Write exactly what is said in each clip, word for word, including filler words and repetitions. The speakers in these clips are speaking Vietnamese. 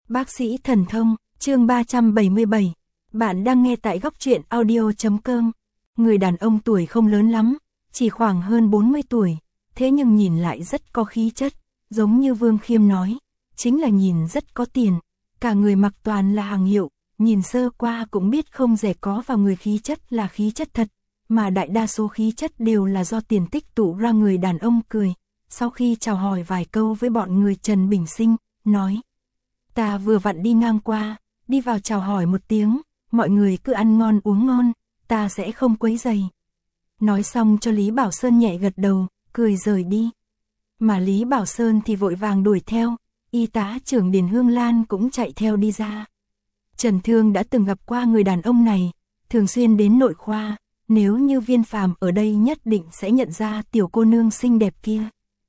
Bác sĩ thần thông, chương ba trăm bảy mươi bảy. Bạn đang nghe tại góc truyện audio chấm com. Người đàn ông tuổi không lớn lắm, chỉ khoảng hơn bốn mươi tuổi, thế nhưng nhìn lại rất có khí chất, giống như Vương Khiêm nói, chính là nhìn rất có tiền, cả người mặc toàn là hàng hiệu, nhìn sơ qua cũng biết không rẻ có vào người khí chất là khí chất thật, mà đại đa số khí chất đều là do tiền tích tụ ra. Người đàn ông cười, sau khi chào hỏi vài câu với bọn người Trần Bình Sinh, nói: Ta vừa vặn đi ngang qua, đi vào chào hỏi một tiếng, mọi người cứ ăn ngon uống ngon, ta sẽ không quấy rầy. Nói xong cho Lý Bảo Sơn nhẹ gật đầu, cười rời đi. Mà Lý Bảo Sơn thì vội vàng đuổi theo, y tá trưởng Điền Hương Lan cũng chạy theo đi ra. Trần Thương đã từng gặp qua người đàn ông này, thường xuyên đến nội khoa, nếu như Viên Phàm ở đây nhất định sẽ nhận ra tiểu cô nương xinh đẹp kia.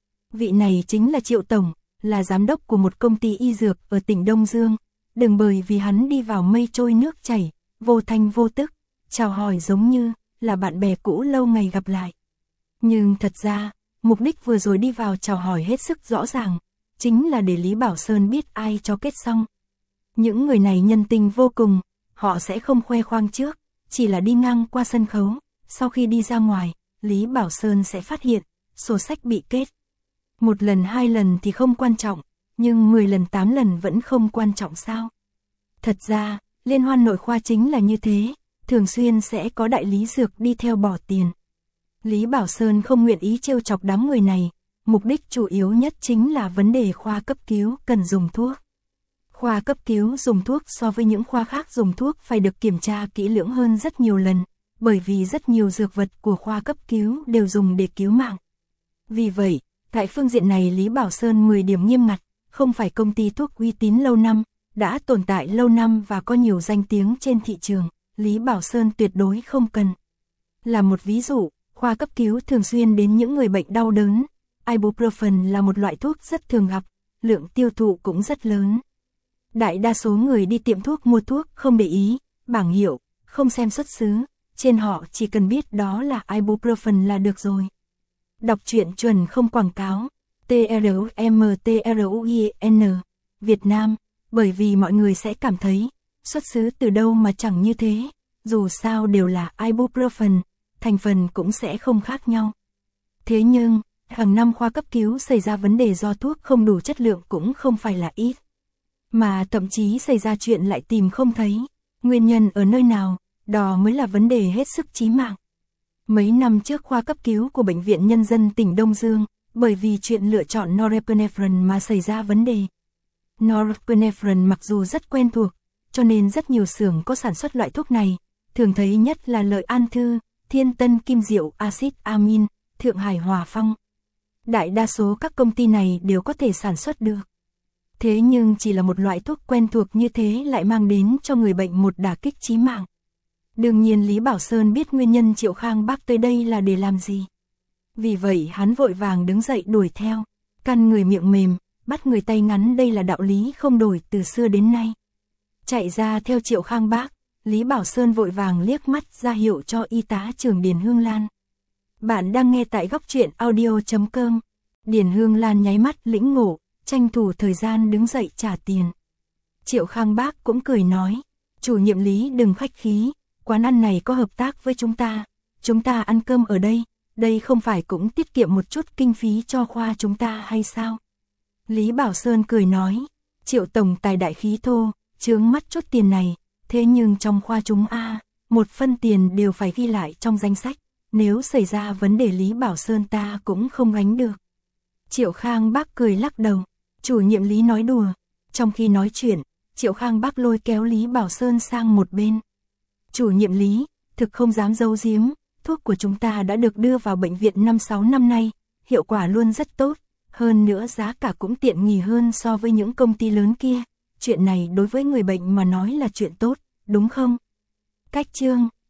Vị này chính là Triệu Tổng, là giám đốc của một công ty y dược ở tỉnh Đông Dương. Đừng bởi vì hắn đi vào mây trôi nước chảy, vô thanh vô tức, chào hỏi giống như là bạn bè cũ lâu ngày gặp lại. Nhưng thật ra, mục đích vừa rồi đi vào chào hỏi hết sức rõ ràng, chính là để Lý Bảo Sơn biết ai cho kết xong. Những người này nhân tình vô cùng, họ sẽ không khoe khoang trước, chỉ là đi ngang qua sân khấu, sau khi đi ra ngoài, Lý Bảo Sơn sẽ phát hiện, sổ sách bị kết. Một lần hai lần thì không quan trọng, nhưng mười lần tám lần vẫn không quan trọng sao? Thật ra, liên hoan nội khoa chính là như thế, thường xuyên sẽ có đại lý dược đi theo bỏ tiền. Lý Bảo Sơn không nguyện ý trêu chọc đám người này, mục đích chủ yếu nhất chính là vấn đề khoa cấp cứu cần dùng thuốc. Khoa cấp cứu dùng thuốc so với những khoa khác dùng thuốc phải được kiểm tra kỹ lưỡng hơn rất nhiều lần, bởi vì rất nhiều dược vật của khoa cấp cứu đều dùng để cứu mạng. Vì vậy, tại phương diện này Lý Bảo Sơn mười điểm nghiêm ngặt, không phải công ty thuốc uy tín lâu năm, đã tồn tại lâu năm và có nhiều danh tiếng trên thị trường, Lý Bảo Sơn tuyệt đối không cần. Là một ví dụ, khoa cấp cứu thường xuyên đến những người bệnh đau đớn, ibuprofen là một loại thuốc rất thường gặp, lượng tiêu thụ cũng rất lớn. Đại đa số người đi tiệm thuốc mua thuốc không để ý bảng hiệu, không xem xuất xứ, trên họ chỉ cần biết đó là ibuprofen là được rồi. Đọc truyện chuẩn không quảng cáo. T R U M T R U I N Việt Nam, bởi vì mọi người sẽ cảm thấy xuất xứ từ đâu mà chẳng như thế, dù sao đều là ibuprofen, thành phần cũng sẽ không khác nhau. Thế nhưng, hàng năm khoa cấp cứu xảy ra vấn đề do thuốc không đủ chất lượng cũng không phải là ít, mà thậm chí xảy ra chuyện lại tìm không thấy nguyên nhân ở nơi nào, đó mới là vấn đề hết sức chí mạng. Mấy năm trước khoa cấp cứu của Bệnh viện Nhân dân tỉnh Đông Dương, bởi vì chuyện lựa chọn norepinephrine mà xảy ra vấn đề. Norepinephrine mặc dù rất quen thuộc, cho nên rất nhiều xưởng có sản xuất loại thuốc này, thường thấy nhất là Lợi An Thư, Thiên Tân Kim Diệu, Acid Amin, Thượng Hải Hòa Phong. Đại đa số các công ty này đều có thể sản xuất được. Thế nhưng chỉ là một loại thuốc quen thuộc như thế lại mang đến cho người bệnh một đả kích chí mạng. Đương nhiên Lý Bảo Sơn biết nguyên nhân Triệu Khang Bác tới đây là để làm gì. Vì vậy hắn vội vàng đứng dậy đuổi theo, căn người miệng mềm, bắt người tay ngắn, đây là đạo lý không đổi từ xưa đến nay. Chạy ra theo Triệu Khang Bác, Lý Bảo Sơn vội vàng liếc mắt ra hiệu cho y tá trưởng Điền Hương Lan. Bạn đang nghe tại góc truyện audio chấm com. Điền Hương Lan nháy mắt lĩnh ngộ, tranh thủ thời gian đứng dậy trả tiền. Triệu Khang Bác cũng cười nói: Chủ nhiệm Lý đừng khách khí, quán ăn này có hợp tác với chúng ta, chúng ta ăn cơm ở đây, đây không phải cũng tiết kiệm một chút kinh phí cho khoa chúng ta hay sao? Lý Bảo Sơn cười nói: Triệu Tổng tài đại khí thô, chướng mắt chút tiền này, thế nhưng trong khoa chúng a, một phân tiền đều phải ghi lại trong danh sách, nếu xảy ra vấn đề Lý Bảo Sơn ta cũng không gánh được. Triệu Khang Bác cười lắc đầu, chủ nhiệm Lý nói đùa. Trong khi nói chuyện, Triệu Khang Bác lôi kéo Lý Bảo Sơn sang một bên. Chủ nhiệm Lý, thực không dám giấu giếm, thuốc của chúng ta đã được đưa vào bệnh viện năm sáu năm nay, hiệu quả luôn rất tốt, hơn nữa giá cả cũng tiện nghi hơn so với những công ty lớn kia. Chuyện này đối với người bệnh mà nói là chuyện tốt, đúng không? Cách chương